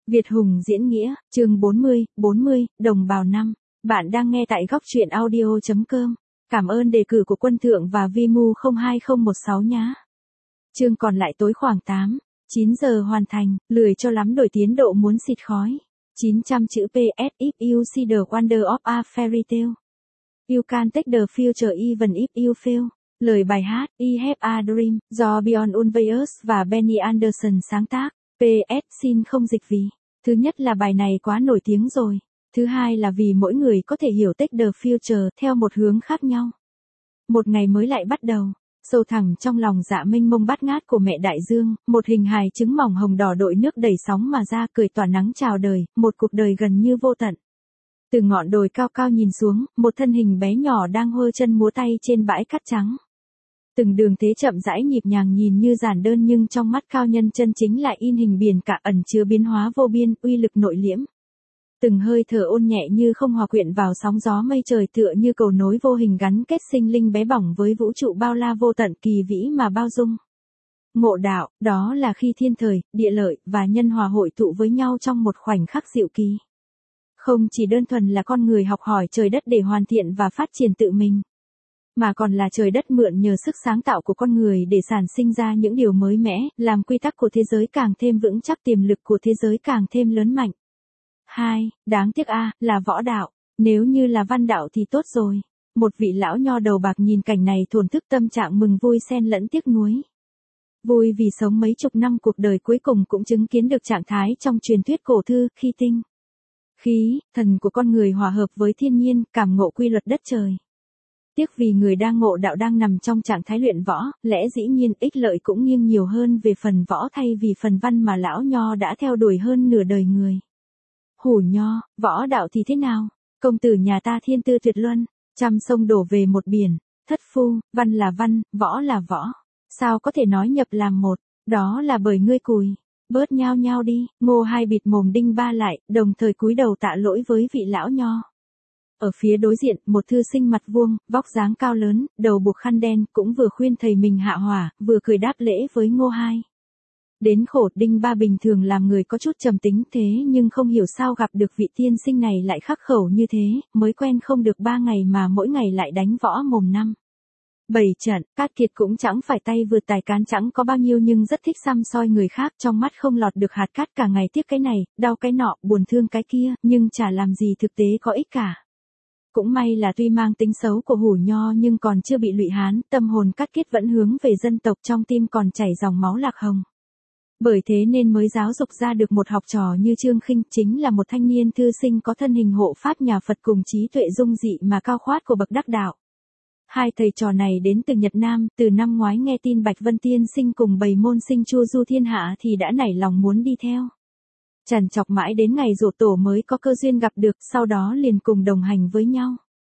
Việt Hùng diễn nghĩa, chương 40, đồng bào năm. Bạn đang nghe tại góc truyện audio.com. Cảm ơn đề cử của Quân Thượng và Vimu 02016 nhá. Chương còn lại tối khoảng 9 giờ hoàn thành, lười cho lắm đổi tiến độ muốn xịt khói. 900 chữ PS if you see the wonder of a fairy tale. You can take the future even if you fail. Lời bài hát I Have a Dream do Bjorn Ulvaeus và Benny Andersson sáng tác. PS xin không dịch vì. Thứ nhất là bài này quá nổi tiếng rồi. Thứ hai là vì mỗi người có thể hiểu Take the Future theo một hướng khác nhau. Một ngày mới lại bắt đầu. Sâu thẳm trong lòng dạ mênh mông bát ngát của mẹ đại dương, một hình hài trứng mỏng hồng đỏ đội nước đầy sóng mà ra cười tỏa nắng chào đời, một cuộc đời gần như vô tận. Từ ngọn đồi cao cao nhìn xuống, một thân hình bé nhỏ đang hơ chân múa tay trên bãi cát trắng. Từng đường thế chậm rãi nhịp nhàng nhìn như giản đơn nhưng trong mắt cao nhân chân chính lại in hình biển cả ẩn chứa biến hóa vô biên, uy lực nội liễm. Từng hơi thở ôn nhẹ như không hòa quyện vào sóng gió mây trời tựa như cầu nối vô hình gắn kết sinh linh bé bỏng với vũ trụ bao la vô tận kỳ vĩ mà bao dung. Ngộ đạo, đó là khi thiên thời, địa lợi và nhân hòa hội tụ với nhau trong một khoảnh khắc diệu kỳ. Không chỉ đơn thuần là con người học hỏi trời đất để hoàn thiện và phát triển tự mình, mà còn là trời đất mượn nhờ sức sáng tạo của con người để sản sinh ra những điều mới mẻ, làm quy tắc của thế giới càng thêm vững chắc, tiềm lực của thế giới càng thêm lớn mạnh. 2. Đáng tiếc là võ đạo. Nếu như là văn đạo thì tốt rồi. Một vị lão nho đầu bạc nhìn cảnh này thổn thức, tâm trạng mừng vui xen lẫn tiếc nuối. Vui vì sống mấy chục năm cuộc đời cuối cùng cũng chứng kiến được trạng thái trong truyền thuyết cổ thư, khi tinh, khí, thần của con người hòa hợp với thiên nhiên, cảm ngộ quy luật đất trời. Tiếc vì người đang ngộ đạo đang nằm trong trạng thái luyện võ, lẽ dĩ nhiên ích lợi cũng nghiêng nhiều hơn về phần võ thay vì phần văn mà lão nho đã theo đuổi hơn nửa đời người. Hủ nho, võ đạo thì thế nào? Công tử nhà ta thiên tư tuyệt luân, trăm sông đổ về một biển, thất phu, văn là văn, võ là võ. Sao có thể nói nhập làm một, đó là bởi ngươi cùi. Bớt nhao nhao đi, Ngô Hai bịt mồm đinh ba lại, đồng thời cúi đầu tạ lỗi với vị lão nho. Ở phía đối diện, một thư sinh mặt vuông, vóc dáng cao lớn, đầu buộc khăn đen, cũng vừa khuyên thầy mình hạ hỏa, vừa cười đáp lễ với Ngô Hai. Đến khổ, đinh ba bình thường làm người có chút trầm tính thế nhưng không hiểu sao gặp được vị tiên sinh này lại khắc khẩu như thế, mới quen không được 3 ngày mà mỗi ngày lại đánh võ mồm 7 trận. Cát Kiệt cũng chẳng phải tay vượt tài cán chẳng có bao nhiêu nhưng rất thích săm soi người khác, trong mắt không lọt được hạt cát, cả ngày tiếc cái này, đau cái nọ, buồn thương cái kia, nhưng chả làm gì thực tế có ích cả. Cũng may là tuy mang tính xấu của hủ nho nhưng còn chưa bị lụy hán, tâm hồn Cát Kiệt vẫn hướng về dân tộc, trong tim còn chảy dòng máu lạc hồng. Bởi thế nên mới giáo dục ra được một học trò như Trương Khinh, chính là một thanh niên thư sinh có thân hình hộ pháp nhà Phật cùng trí tuệ dung dị mà cao khoát của bậc đắc đạo. Hai thầy trò này đến từ Nhật Nam, từ năm ngoái nghe tin Bạch Vân Tiên Sinh cùng bầy môn sinh chu du thiên hạ thì đã nảy lòng muốn đi theo. Trằn trọc mãi đến ngày giỗ tổ mới có cơ duyên gặp được, sau đó liền cùng đồng hành với nhau.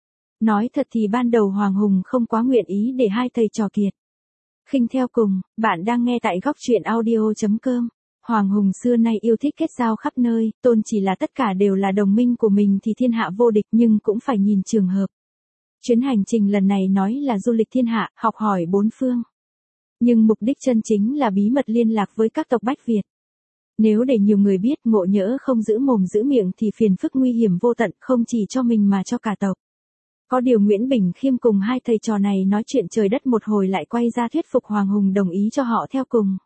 Nói thật thì ban đầu Hoàng Hùng không quá nguyện ý để hai thầy trò Kiệt Khinh theo cùng. Bạn đang nghe tại góc truyện audio.com. Hoàng Hùng xưa nay yêu thích kết giao khắp nơi, tôn chỉ là tất cả đều là đồng minh của mình thì thiên hạ vô địch, nhưng cũng phải nhìn trường hợp. Chuyến hành trình lần này nói là du lịch thiên hạ, học hỏi bốn phương. Nhưng mục đích chân chính là bí mật liên lạc với các tộc Bách Việt. Nếu để nhiều người biết, ngộ nhỡ không giữ mồm giữ miệng thì phiền phức nguy hiểm vô tận, không chỉ cho mình mà cho cả tộc. Có điều Nguyễn Bình Khiêm cùng hai thầy trò này nói chuyện trời đất một hồi lại quay ra thuyết phục Hoàng Hùng đồng ý cho họ theo cùng.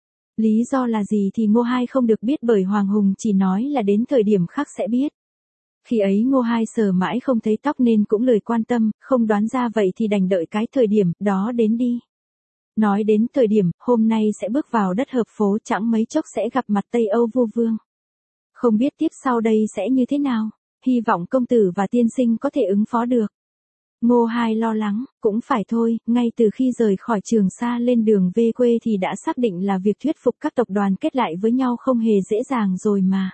Lý do là gì thì Ngô Hai không được biết, bởi Hoàng Hùng chỉ nói là đến thời điểm khác sẽ biết. Khi ấy Ngô Hai sờ mãi không thấy tóc nên cũng lười quan tâm, không đoán ra vậy thì đành đợi cái thời điểm đó đến đi. Nói đến thời điểm, hôm nay sẽ bước vào đất Hợp Phố, chẳng mấy chốc sẽ gặp mặt Tây Âu vua vương. Không biết tiếp sau đây sẽ như thế nào, hy vọng công tử và tiên sinh có thể ứng phó được. Ngô Hai lo lắng, cũng phải thôi, ngay từ khi rời khỏi Trường Sa lên đường về quê thì đã xác định là việc thuyết phục các tộc đoàn kết lại với nhau không hề dễ dàng rồi mà.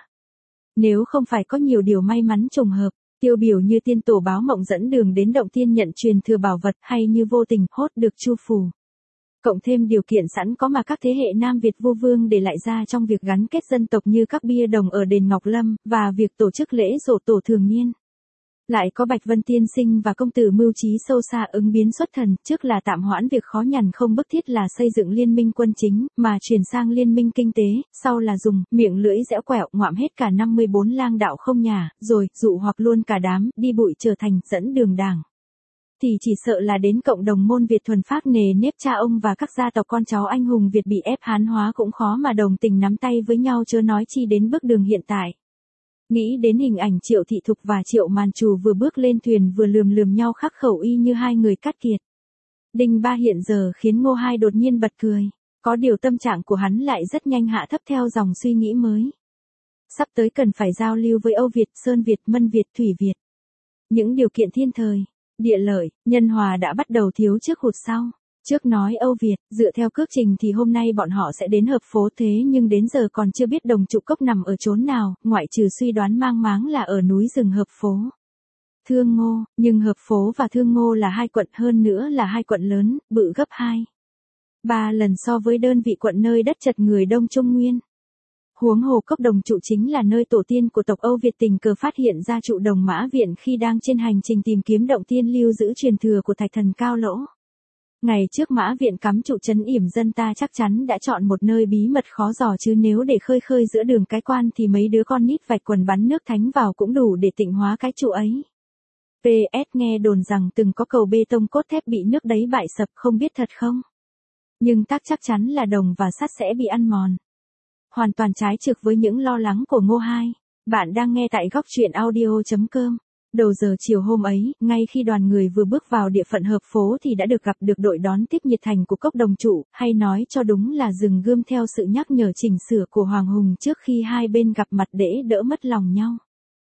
Nếu không phải có nhiều điều may mắn trùng hợp, tiêu biểu như tiên tổ báo mộng dẫn đường đến động tiên nhận truyền thừa bảo vật, hay như vô tình hốt được chu phù. Cộng thêm điều kiện sẵn có mà các thế hệ Nam Việt vua vương để lại ra trong việc gắn kết dân tộc như các bia đồng ở đền Ngọc Lâm, và việc tổ chức lễ giỗ tổ thường niên. Lại có Bạch Vân tiên sinh và công tử mưu trí sâu xa ứng biến xuất thần, trước là tạm hoãn việc khó nhằn không bức thiết là xây dựng liên minh quân chính, mà chuyển sang liên minh kinh tế, sau là dùng miệng lưỡi dẻo quẹo ngoạm hết cả 54 lang đạo không nhà, rồi dụ hoặc luôn cả đám, đi bụi trở thành dẫn đường đảng. Thì chỉ sợ là đến cộng đồng môn Việt thuần phác nề nếp cha ông và các gia tộc con cháu anh hùng Việt bị ép Hán hóa cũng khó mà đồng tình nắm tay với nhau, chớ nói chi đến bước đường hiện tại. Nghĩ đến hình ảnh Triệu Thị Thục và Triệu Màn Trù vừa bước lên thuyền vừa lườm nhau khắc khẩu y như hai người cắt kiệt. Đinh Ba hiện giờ khiến Ngô Hai đột nhiên bật cười. Có điều tâm trạng của hắn lại rất nhanh hạ thấp theo dòng suy nghĩ mới. Sắp tới cần phải giao lưu với Âu Việt, Sơn Việt, Mân Việt, Thủy Việt. Những điều kiện thiên thời, địa lợi, nhân hòa đã bắt đầu thiếu trước hụt sau. Trước nói Âu Việt, dựa theo cước trình thì hôm nay bọn họ sẽ đến Hợp Phố, thế nhưng đến giờ còn chưa biết Đồng Trụ Cốc nằm ở chốn nào, ngoại trừ suy đoán mang máng là ở núi rừng Hợp Phố. Thương Ngô, nhưng Hợp Phố và Thương Ngô là hai quận, hơn nữa là hai quận lớn, bự gấp 2-3 lần so với đơn vị quận nơi đất chật người Đông Trung Nguyên. Huống hồ Cốc Đồng Trụ chính là nơi tổ tiên của tộc Âu Việt tình cờ phát hiện ra trụ Đồng Mã Viện khi đang trên hành trình tìm kiếm động tiên lưu giữ truyền thừa của Thạch Thần Cao Lỗ. Ngày trước Mã Viện cắm trụ trấn yểm dân ta chắc chắn đã chọn một nơi bí mật khó dò, chứ nếu để khơi giữa đường cái quan thì mấy đứa con nít vạch quần bắn nước thánh vào cũng đủ để tịnh hóa cái trụ ấy. PS nghe đồn rằng từng có cầu bê tông cốt thép bị nước đấy bại sập, không biết thật không? Nhưng chắc chắn là đồng và sắt sẽ bị ăn mòn. Hoàn toàn trái ngược với những lo lắng của Ngô Hai. Bạn đang nghe tại góc truyện audio.com. Đầu giờ chiều hôm ấy, ngay khi đoàn người vừa bước vào địa phận Hợp Phố thì đã được gặp được đội đón tiếp nhiệt thành của Cốc Đồng Trụ, hay nói cho đúng là rừng gươm theo sự nhắc nhở chỉnh sửa của Hoàng Hùng trước khi hai bên gặp mặt để đỡ mất lòng nhau.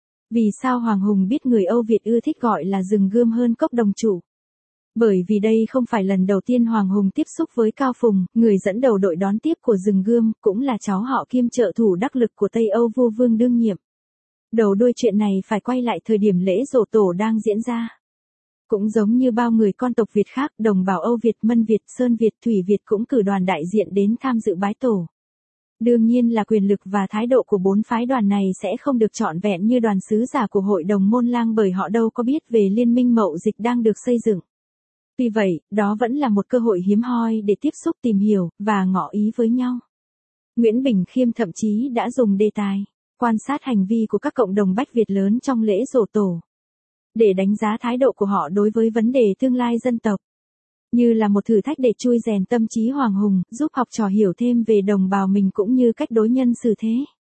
Vì sao Hoàng Hùng biết người Âu Việt ưa thích gọi là rừng gươm hơn Cốc Đồng Trụ? Bởi vì đây không phải lần đầu tiên Hoàng Hùng tiếp xúc với Cao Phùng, người dẫn đầu đội đón tiếp của rừng gươm, cũng là cháu họ kiêm trợ thủ đắc lực của Tây Âu vua vương đương nhiệm. Đầu đuôi chuyện này phải quay lại thời điểm lễ giỗ tổ đang diễn ra. Cũng giống như bao người con tộc Việt khác, đồng bào Âu Việt, Mân Việt, Sơn Việt, Thủy Việt cũng cử đoàn đại diện đến tham dự bái tổ. Đương nhiên là quyền lực và thái độ của bốn phái đoàn này sẽ không được trọn vẹn như đoàn sứ giả của Hội đồng Môn Lang, bởi họ đâu có biết về liên minh mậu dịch đang được xây dựng. Vì vậy, đó vẫn là một cơ hội hiếm hoi để tiếp xúc, tìm hiểu, và ngỏ ý với nhau. Nguyễn Bình Khiêm thậm chí đã dùng đề tài quan sát hành vi của các cộng đồng Bách Việt lớn trong lễ giỗ tổ, để đánh giá thái độ của họ đối với vấn đề tương lai dân tộc. Như là một thử thách để chui rèn tâm trí Hoàng Hùng, giúp học trò hiểu thêm về đồng bào mình cũng như cách đối nhân xử thế.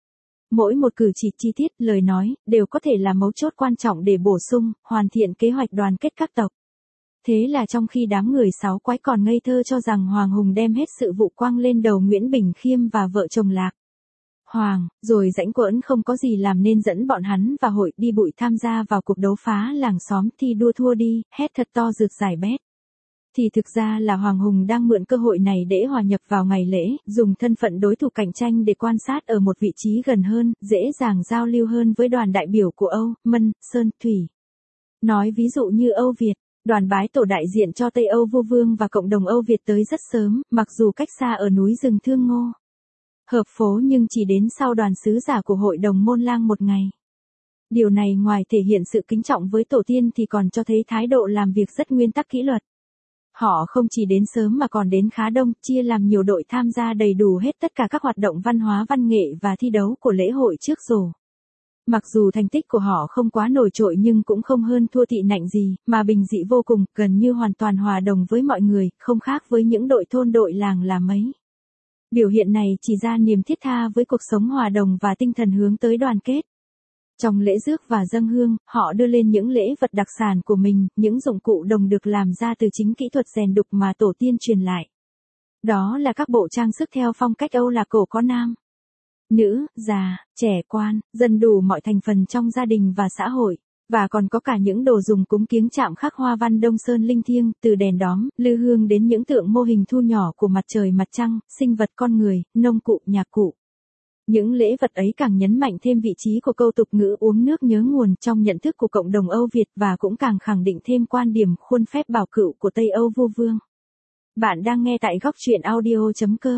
Mỗi một cử chỉ chi tiết, lời nói, đều có thể là mấu chốt quan trọng để bổ sung, hoàn thiện kế hoạch đoàn kết các tộc. Thế là trong khi đám người sáu quái còn ngây thơ cho rằng Hoàng Hùng đem hết sự vụ quăng lên đầu Nguyễn Bình Khiêm và vợ chồng Lạc Hoàng, rồi rãnh quỡn không có gì làm nên dẫn bọn hắn và hội đi bụi tham gia vào cuộc đấu phá làng xóm thi đua thua đi, hét thật to rực giải bét. Thì thực ra là Hoàng Hùng đang mượn cơ hội này để hòa nhập vào ngày lễ, dùng thân phận đối thủ cạnh tranh để quan sát ở một vị trí gần hơn, dễ dàng giao lưu hơn với đoàn đại biểu của Âu, Mân, Sơn, Thủy. Nói ví dụ như Âu Việt, đoàn bái tổ đại diện cho Tây Âu vua vương và cộng đồng Âu Việt tới rất sớm, mặc dù cách xa ở núi rừng Thương Ngô, Hợp Phố, nhưng chỉ đến sau đoàn sứ giả của Hội đồng Môn Lang một ngày. Điều này ngoài thể hiện sự kính trọng với tổ tiên thì còn cho thấy thái độ làm việc rất nguyên tắc kỷ luật. Họ không chỉ đến sớm mà còn đến khá đông, chia làm nhiều đội tham gia đầy đủ hết tất cả các hoạt động văn hóa văn nghệ và thi đấu của lễ hội trước rổ. Mặc dù thành tích của họ không quá nổi trội nhưng cũng không hơn thua Thị Nạnh gì, mà bình dị vô cùng, gần như hoàn toàn hòa đồng với mọi người, không khác với những đội thôn đội làng là mấy. Biểu hiện này chỉ ra niềm thiết tha với cuộc sống hòa đồng và tinh thần hướng tới đoàn kết. Trong lễ rước và dâng hương, họ đưa lên những lễ vật đặc sản của mình, những dụng cụ đồng được làm ra từ chính kỹ thuật rèn đục mà tổ tiên truyền lại. Đó là các bộ trang sức theo phong cách Âu Lạc cổ, có nam, nữ, già, trẻ, quan, dân đủ mọi thành phần trong gia đình và xã hội. Và còn có cả những đồ dùng cúng kiếng chạm khắc hoa văn Đông Sơn linh thiêng, từ đèn đóm, lư hương đến những tượng mô hình thu nhỏ của mặt trời mặt trăng, sinh vật con người, nông cụ, nhạc cụ. Những lễ vật ấy càng nhấn mạnh thêm vị trí của câu tục ngữ uống nước nhớ nguồn trong nhận thức của cộng đồng Âu Việt, và cũng càng khẳng định thêm quan điểm khuôn phép bảo cựu của Tây Âu vua vương. Bạn đang nghe tại góc truyện audio.com.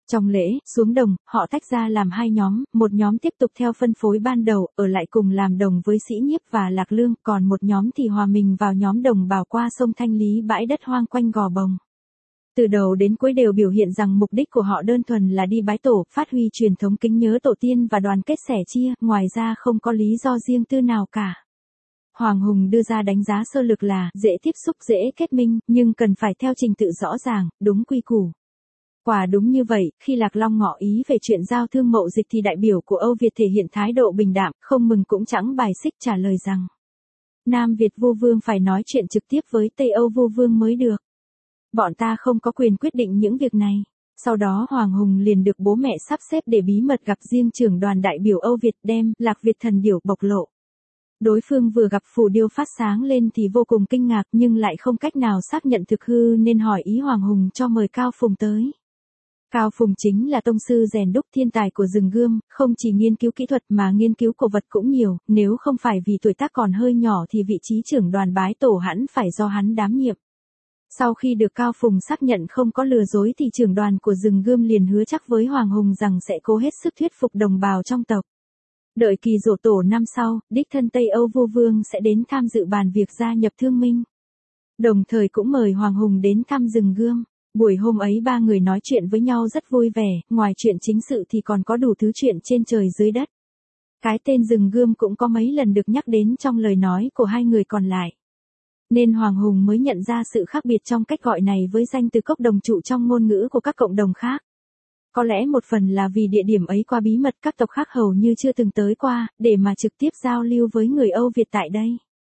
Trong lễ, xuống đồng, họ tách ra làm hai nhóm, một nhóm tiếp tục theo phân phối ban đầu, ở lại cùng làm đồng với Sĩ Nhiếp và Lạc Lương, còn một nhóm thì hòa mình vào nhóm đồng bào qua sông thanh lý bãi đất hoang quanh Gò Bồng. Từ đầu đến cuối đều biểu hiện rằng mục đích của họ đơn thuần là đi bái tổ, phát huy truyền thống kính nhớ tổ tiên và đoàn kết sẻ chia, ngoài ra không có lý do riêng tư nào cả. Hoàng Hùng đưa ra đánh giá sơ lược là dễ tiếp xúc dễ kết minh, nhưng cần phải theo trình tự rõ ràng, đúng quy củ. Quả đúng như vậy, khi Lạc Long ngỏ ý về chuyện giao thương mậu dịch thì đại biểu của Âu Việt thể hiện thái độ bình đạm, không mừng cũng chẳng bài xích, trả lời rằng Nam Việt vua vương phải nói chuyện trực tiếp với Tây Âu vua vương mới được. Bọn ta không có quyền quyết định những việc này. Sau đó Hoàng Hùng liền được bố mẹ sắp xếp để bí mật gặp riêng trưởng đoàn đại biểu Âu Việt, đem Lạc Việt thần điểu bộc lộ. Đối phương vừa gặp phù điêu phát sáng lên thì vô cùng kinh ngạc nhưng lại không cách nào xác nhận thực hư nên hỏi ý Hoàng Hùng cho mời Cao Phùng tới. Cao Phùng chính là tông sư rèn đúc thiên tài của rừng Gươm, không chỉ nghiên cứu kỹ thuật mà nghiên cứu cổ vật cũng nhiều, nếu không phải vì tuổi tác còn hơi nhỏ thì vị trí trưởng đoàn bái tổ hẳn phải do hắn đảm nhiệm. Sau khi được Cao Phùng xác nhận không có lừa dối thì trưởng đoàn của rừng Gươm liền hứa chắc với Hoàng Hùng rằng sẽ cố hết sức thuyết phục đồng bào trong tộc. Đợi kỳ giỗ tổ năm sau, đích thân Tây Âu vua vương sẽ đến tham dự bàn việc gia nhập thương minh. Đồng thời cũng mời Hoàng Hùng đến thăm rừng Gươm. Buổi hôm ấy ba người nói chuyện với nhau rất vui vẻ, ngoài chuyện chính sự thì còn có đủ thứ chuyện trên trời dưới đất. Cái tên rừng Gươm cũng có mấy lần được nhắc đến trong lời nói của hai người còn lại. Nên Hoàng Hùng mới nhận ra sự khác biệt trong cách gọi này với danh từ cốc đồng trụ trong ngôn ngữ của các cộng đồng khác. Có lẽ một phần là vì địa điểm ấy quá bí mật, các tộc khác hầu như chưa từng tới qua, để mà trực tiếp giao lưu với người Âu Việt tại đây.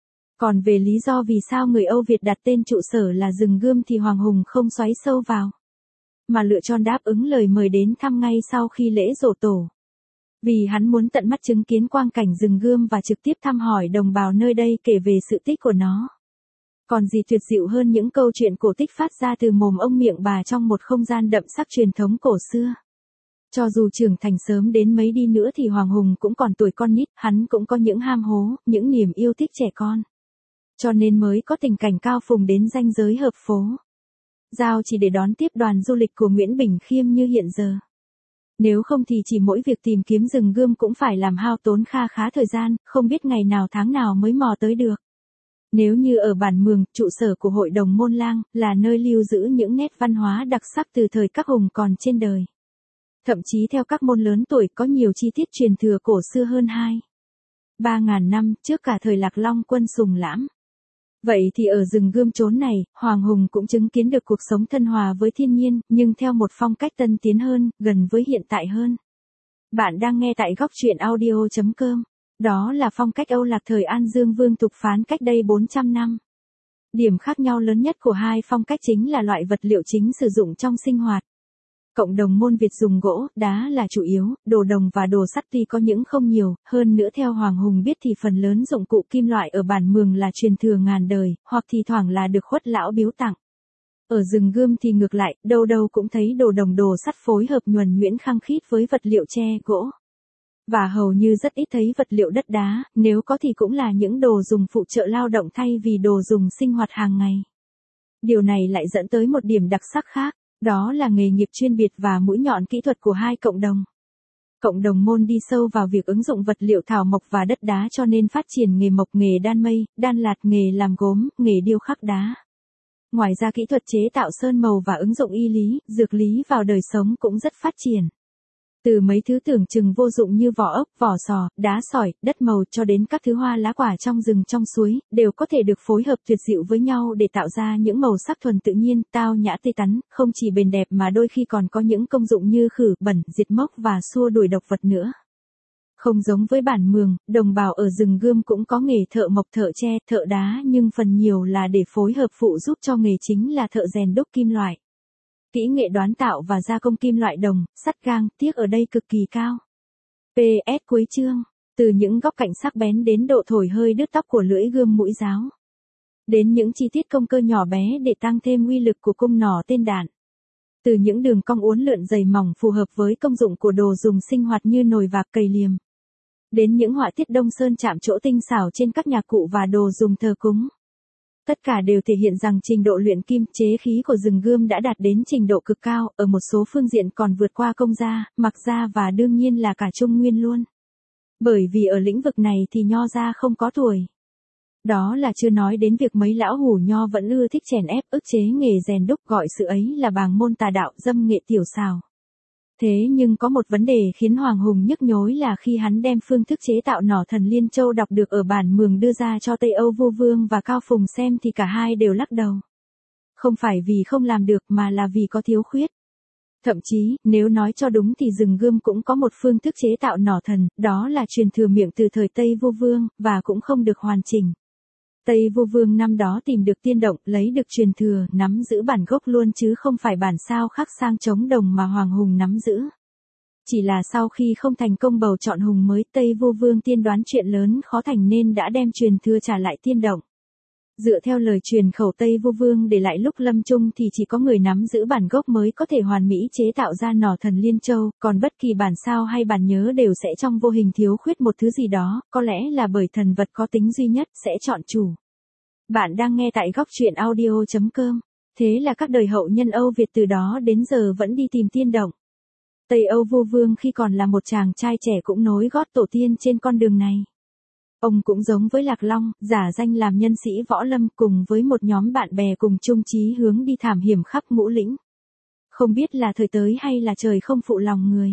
Còn về lý do vì sao người Âu Việt đặt tên trụ sở là rừng Gươm thì Hoàng Hùng không xoáy sâu vào, mà lựa chọn đáp ứng lời mời đến thăm ngay sau khi lễ giỗ tổ. Vì hắn muốn tận mắt chứng kiến quang cảnh rừng Gươm và trực tiếp thăm hỏi đồng bào nơi đây kể về sự tích của nó. Còn gì tuyệt diệu hơn những câu chuyện cổ tích phát ra từ mồm ông miệng bà trong một không gian đậm sắc truyền thống cổ xưa. Cho dù trưởng thành sớm đến mấy đi nữa thì Hoàng Hùng cũng còn tuổi con nít, hắn cũng có những ham hố, những niềm yêu thích trẻ con. Cho nên mới có tình cảnh Cao Phùng đến ranh giới hợp phố giao chỉ để đón tiếp đoàn du lịch của Nguyễn Bình Khiêm như hiện giờ. Nếu không thì chỉ mỗi việc tìm kiếm rừng Gươm cũng phải làm hao tốn kha khá thời gian, không biết ngày nào tháng nào mới mò tới được. Nếu như ở bản Mường, trụ sở của hội đồng Môn Lang, là nơi lưu giữ những nét văn hóa đặc sắc từ thời các hùng còn trên đời. Thậm chí theo các môn lớn tuổi có nhiều chi tiết truyền thừa cổ xưa hơn 2-3 ngàn năm trước cả thời Lạc Long quân Sùng Lãm. Vậy thì ở rừng Gươm chốn này, Hoàng Hùng cũng chứng kiến được cuộc sống thân hòa với thiên nhiên, nhưng theo một phong cách tân tiến hơn, gần với hiện tại hơn. Bạn đang nghe tại góc truyện audio.com. Đó là phong cách Âu Lạc thời An Dương Vương Thục Phán cách đây 400 năm. Điểm khác nhau lớn nhất của hai phong cách chính là loại vật liệu chính sử dụng trong sinh hoạt. Cộng đồng môn Việt dùng gỗ, đá là chủ yếu, đồ đồng và đồ sắt tuy có những không nhiều, hơn nữa theo Hoàng Hùng biết thì phần lớn dụng cụ kim loại ở bản Mường là truyền thừa ngàn đời, hoặc thì thoảng là được khuất lão biếu tặng. Ở rừng Gươm thì ngược lại, đâu đâu cũng thấy đồ đồng đồ sắt phối hợp nhuần nhuyễn khăng khít với vật liệu tre, gỗ. Và hầu như rất ít thấy vật liệu đất đá, nếu có thì cũng là những đồ dùng phụ trợ lao động thay vì đồ dùng sinh hoạt hàng ngày. Điều này lại dẫn tới một điểm đặc sắc khác, đó là nghề nghiệp chuyên biệt và mũi nhọn kỹ thuật của hai cộng đồng. Cộng đồng Môn đi sâu vào việc ứng dụng vật liệu thảo mộc và đất đá cho nên phát triển nghề mộc, nghề đan mây, đan lạt, nghề làm gốm, nghề điêu khắc đá. Ngoài ra kỹ thuật chế tạo sơn màu và ứng dụng y lý, dược lý vào đời sống cũng rất phát triển. Từ mấy thứ tưởng chừng vô dụng như vỏ ốc, vỏ sò, đá sỏi, đất màu cho đến các thứ hoa lá quả trong rừng trong suối, đều có thể được phối hợp tuyệt diệu với nhau để tạo ra những màu sắc thuần tự nhiên, tao nhã tươi tắn, không chỉ bền đẹp mà đôi khi còn có những công dụng như khử bẩn, diệt mốc và xua đuổi độc vật nữa. Không giống với bản Mường, đồng bào ở rừng Gươm cũng có nghề thợ mộc, thợ tre, thợ đá nhưng phần nhiều là để phối hợp phụ giúp cho nghề chính là thợ rèn đúc kim loại. Kỹ nghệ đoán tạo và gia công kim loại đồng, sắt gang, tiếc ở đây cực kỳ cao. PS cuối chương, từ những góc cạnh sắc bén đến độ thổi hơi đứt tóc của lưỡi gươm mũi giáo. Đến những chi tiết công cơ nhỏ bé để tăng thêm uy lực của cung nỏ tên đạn. Từ những đường cong uốn lượn dày mỏng phù hợp với công dụng của đồ dùng sinh hoạt như nồi vạc, cầy liềm. Đến những họa tiết Đông Sơn chạm trổ tinh xảo trên các nhạc cụ và đồ dùng thờ cúng. Tất cả đều thể hiện rằng trình độ luyện kim chế khí của rừng gươm đã đạt đến trình độ cực cao, ở một số phương diện còn vượt qua Công gia, Mạc gia và đương nhiên là cả Trung Nguyên luôn. Bởi vì ở lĩnh vực này thì Nho gia không có tuổi. Đó là chưa nói đến việc mấy lão hủ Nho vẫn ưa thích chèn ép ức chế nghề rèn đúc, gọi sự ấy là bàng môn tà đạo, dâm nghệ tiểu xào. Thế nhưng có một vấn đề khiến Hoàng Hùng nhức nhối là khi hắn đem phương thức chế tạo nỏ thần Liên Châu đọc được ở bản mường đưa ra cho Tây Âu Vô Vương và Cao Phùng xem thì cả hai đều lắc đầu. Không phải vì không làm được mà là vì có thiếu khuyết. Thậm chí, nếu nói cho đúng thì rừng gươm cũng có một phương thức chế tạo nỏ thần, đó là truyền thừa miệng từ thời Tây Vô Vương, và cũng không được hoàn chỉnh. Tây Vô Vương năm đó tìm được tiên động, lấy được truyền thừa, nắm giữ bản gốc luôn chứ không phải bản sao khắc sang chống đồng mà Hoàng Hùng nắm giữ. Chỉ là sau khi không thành công bầu chọn hùng mới, Tây Vô Vương tiên đoán chuyện lớn khó thành nên đã đem truyền thừa trả lại tiên động. Dựa theo lời truyền khẩu Tây Vô Vương để lại lúc lâm chung thì chỉ có người nắm giữ bản gốc mới có thể hoàn mỹ chế tạo ra nỏ thần Liên Châu, còn bất kỳ bản sao hay bản nhớ đều sẽ trong vô hình thiếu khuyết một thứ gì đó, có lẽ là bởi thần vật có tính duy nhất sẽ chọn chủ. Bạn đang nghe tại góc truyện audio.com. Thế là các đời hậu nhân Âu Việt từ đó đến giờ vẫn đi tìm tiên động. Tây Âu Vô Vương khi còn là một chàng trai trẻ cũng nối gót tổ tiên trên con đường này. Ông cũng giống với Lạc Long, giả danh làm nhân sĩ võ lâm cùng với một nhóm bạn bè cùng chung chí hướng đi thám hiểm khắp ngũ lĩnh. Không biết là thời tới hay là trời không phụ lòng người.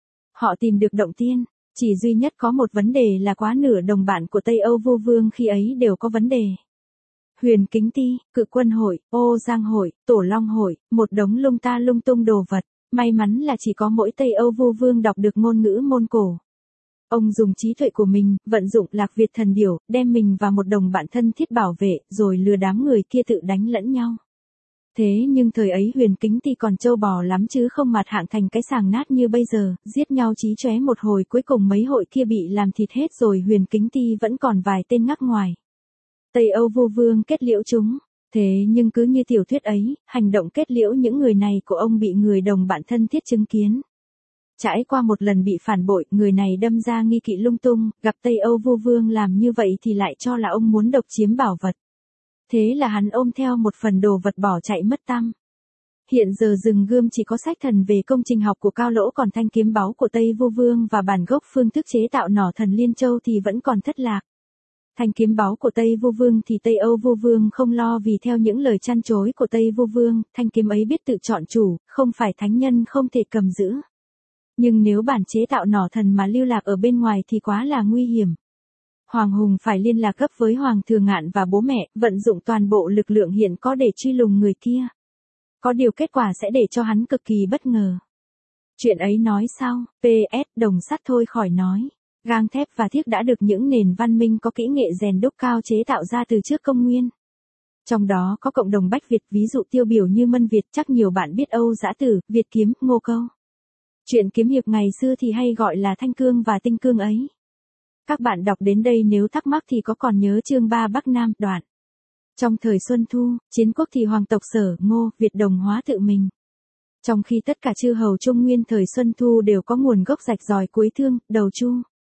Họ tìm được động tiên, chỉ duy nhất có một vấn đề là quá nửa đồng bạn của Tây Âu Vô Vương khi ấy đều có vấn đề. Huyền Kính Ti, Cự Quân Hội, Ô Giang Hội, Tổ Long Hội, một đống lung ta lung tung đồ vật, may mắn là chỉ có mỗi Tây Âu Vô Vương đọc được ngôn ngữ môn cổ. Ông dùng trí tuệ của mình, vận dụng Lạc Việt thần điểu, đem mình và một đồng bạn thân thiết bảo vệ, rồi lừa đám người kia tự đánh lẫn nhau. Thế nhưng thời ấy Huyền Kính Ti còn trâu bò lắm chứ không mạt hạng thành cái sàng nát như bây giờ, giết nhau chí chóe một hồi cuối cùng mấy hội kia bị làm thịt hết rồi Huyền Kính Ti vẫn còn vài tên ngắc ngoài. Tây Âu Vô Vương kết liễu chúng. Thế nhưng cứ như tiểu thuyết ấy, hành động kết liễu những người này của ông bị người đồng bạn thân thiết chứng kiến. Trải qua một lần bị phản bội, người này đâm ra nghi kỵ lung tung, gặp Tây Âu Vô Vương làm như vậy thì lại cho là ông muốn độc chiếm bảo vật. Thế là hắn ôm theo một phần đồ vật bỏ chạy mất tăm. Hiện giờ rừng gươm chỉ có sách thần về công trình học của Cao Lỗ, còn thanh kiếm báu của Tây Vô Vương và bản gốc phương thức chế tạo nỏ thần Liên Châu thì vẫn còn thất lạc. Thanh kiếm báu của Tây Vô Vương thì Tây Âu Vô Vương không lo, vì theo những lời chăn chối của Tây Vô Vương, thanh kiếm ấy biết tự chọn chủ, không phải thánh nhân không thể cầm giữ. Nhưng nếu bản chế tạo nỏ thần mà lưu lạc ở bên ngoài thì quá là nguy hiểm. Hoàng Hùng phải liên lạc gấp với Hoàng Thừa Ngạn và bố mẹ, vận dụng toàn bộ lực lượng hiện có để truy lùng người kia. Có điều kết quả sẽ để cho hắn cực kỳ bất ngờ. Chuyện ấy nói sau, PS đồng sắt thôi khỏi nói. Gang thép và thiếc đã được những nền văn minh có kỹ nghệ rèn đúc cao chế tạo ra từ trước công nguyên. Trong đó có cộng đồng Bách Việt, ví dụ tiêu biểu như Mân Việt, chắc nhiều bạn biết Âu Dã Tử, Việt Kiếm, Ngô Câu. Chuyện kiếm hiệp ngày xưa thì hay gọi là Thanh Cương và Tinh Cương ấy. Các bạn đọc đến đây nếu thắc mắc thì có còn nhớ chương 3 Bắc Nam đoạn. Trong thời Xuân Thu, chiến quốc thì hoàng tộc Sở, Ngô, Việt đồng hóa tự mình. Trong khi tất cả chư hầu Trung Nguyên thời Xuân Thu đều có nguồn gốc rạch ròi cuối Thương, đầu Chu.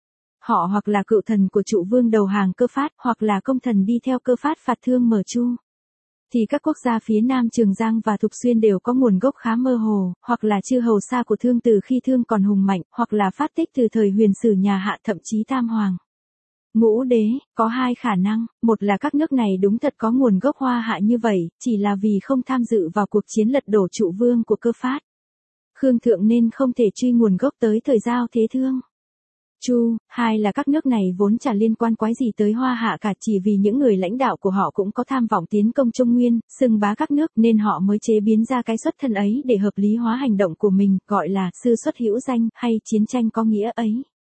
Họ hoặc là cựu thần của Trụ Vương đầu hàng Cơ Phát, hoặc là công thần đi theo Cơ Phát phạt Thương mở Chu. Thì các quốc gia phía Nam Trường Giang và Thục Xuyên đều có nguồn gốc khá mơ hồ, hoặc là chư hầu xa của Thương từ khi Thương còn hùng mạnh, hoặc là phát tích từ thời Huyền Sử nhà Hạ, thậm chí Tam Hoàng. Ngũ đế, có hai khả năng, một là các nước này đúng thật có nguồn gốc Hoa Hạ như vậy, chỉ là vì không tham dự vào cuộc chiến lật đổ Trụ Vương của Cơ Phát. Khương Thượng nên không thể truy nguồn gốc tới thời Giao Thế Thương. Chu, hai là các nước này vốn chả liên quan quái gì tới Hoa Hạ cả, chỉ vì những người lãnh đạo của họ cũng có tham vọng tiến công Trung Nguyên, xưng bá các nước nên họ mới chế biến ra cái xuất thân ấy để hợp lý hóa hành động của mình, gọi là sư xuất hữu danh hay chiến tranh có nghĩa ấy.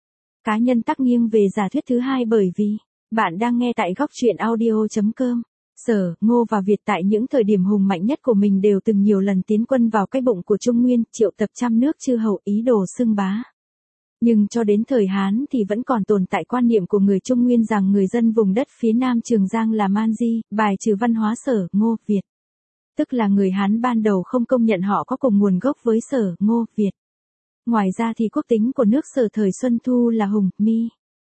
Cá nhân tắc nghiêng về giả thuyết thứ hai bởi vì bạn đang nghe tại góc truyện audio.com. Sở, Ngô và Việt tại những thời điểm hùng mạnh nhất của mình đều từng nhiều lần tiến quân vào cái bụng của Trung Nguyên, triệu tập trăm nước chư hầu ý đồ xưng bá. Nhưng cho đến thời Hán thì vẫn còn tồn tại quan niệm của người Trung Nguyên rằng người dân vùng đất phía Nam Trường Giang là man di, bài trừ văn hóa Sở, Ngô, Việt. Tức là người Hán ban đầu không công nhận họ có cùng nguồn gốc với Sở, Ngô, Việt. Ngoài ra thì quốc tính của nước Sở thời Xuân Thu là Hùng, Mi.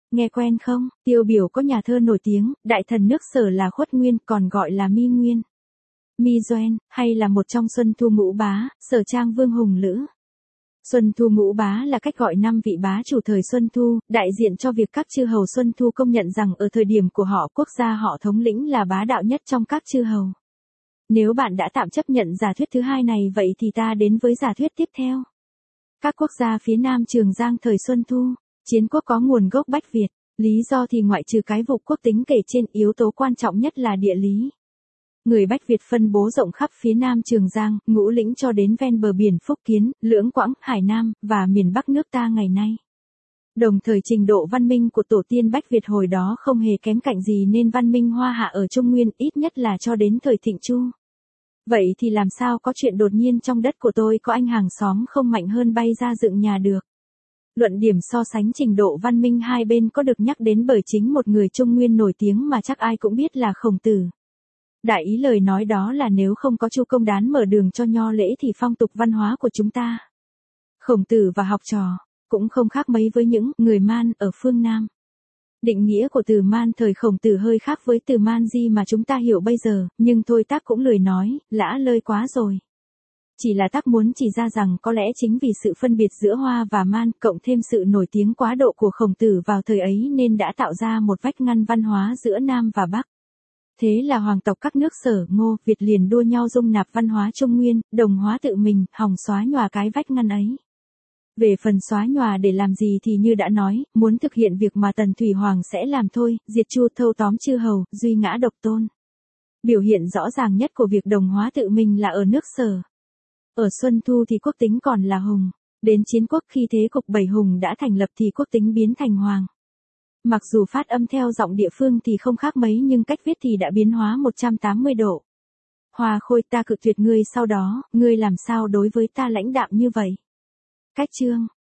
Nghe quen không? Tiêu biểu có nhà thơ nổi tiếng, đại thần nước Sở là Khuất Nguyên, còn gọi là Mi Nguyên. Mi Doen, hay là một trong Xuân Thu Ngũ Bá, Sở Trang Vương Hùng Lữ. Xuân Thu Ngũ Bá là cách gọi 5 vị bá chủ thời Xuân Thu, đại diện cho việc các chư hầu Xuân Thu công nhận rằng ở thời điểm của họ quốc gia họ thống lĩnh là bá đạo nhất trong các chư hầu. Nếu bạn đã tạm chấp nhận giả thuyết thứ hai này vậy thì ta đến với giả thuyết tiếp theo. Các quốc gia phía Nam Trường Giang thời Xuân Thu, chiến quốc có nguồn gốc Bách Việt, lý do thì ngoại trừ cái vụ quốc tính kể trên, yếu tố quan trọng nhất là địa lý. Người Bách Việt phân bố rộng khắp phía Nam Trường Giang, Ngũ Lĩnh cho đến ven bờ biển Phúc Kiến, Lưỡng Quãng, Hải Nam, và miền Bắc nước ta ngày nay. Đồng thời trình độ văn minh của tổ tiên Bách Việt hồi đó không hề kém cạnh gì nên văn minh Hoa Hạ ở Trung Nguyên, ít nhất là cho đến thời Thịnh Chu. Vậy thì làm sao có chuyện đột nhiên trong đất của tôi có anh hàng xóm không mạnh hơn bay ra dựng nhà được? Luận điểm so sánh trình độ văn minh hai bên có được nhắc đến bởi chính một người Trung Nguyên nổi tiếng mà chắc ai cũng biết là Khổng Tử. Đại ý lời nói đó là nếu không có Chu Công Đán mở đường cho nho lễ thì phong tục văn hóa của chúng ta, Khổng Tử và học trò, cũng không khác mấy với những người Man ở phương Nam. Định nghĩa của từ Man thời Khổng Tử hơi khác với từ Man di mà chúng ta hiểu bây giờ, nhưng thôi tác cũng lười nói, lã lơi quá rồi. Chỉ là tác muốn chỉ ra rằng có lẽ chính vì sự phân biệt giữa Hoa và Man, cộng thêm sự nổi tiếng quá độ của Khổng Tử vào thời ấy nên đã tạo ra một vách ngăn văn hóa giữa Nam và Bắc. Thế là hoàng tộc các nước Sở, Ngô, Việt liền đua nhau dung nạp văn hóa Trung Nguyên, đồng hóa tự mình, hòng xóa nhòa cái vách ngăn ấy. Về phần xóa nhòa để làm gì thì như đã nói, muốn thực hiện việc mà Tần Thủy Hoàng sẽ làm thôi, diệt Chu, thâu tóm chư hầu, duy ngã độc tôn. Biểu hiện rõ ràng nhất của việc đồng hóa tự mình là ở nước Sở. Ở Xuân Thu thì quốc tính còn là Hùng, đến chiến quốc khi thế cục 7 Hùng đã thành lập thì quốc tính biến thành Hoàng. Mặc dù phát âm theo giọng địa phương thì không khác mấy nhưng cách viết thì đã biến hóa 180 độ. Hoa Khôi, ta cự tuyệt ngươi, sau đó, ngươi làm sao đối với ta lãnh đạm như vậy? Cách chương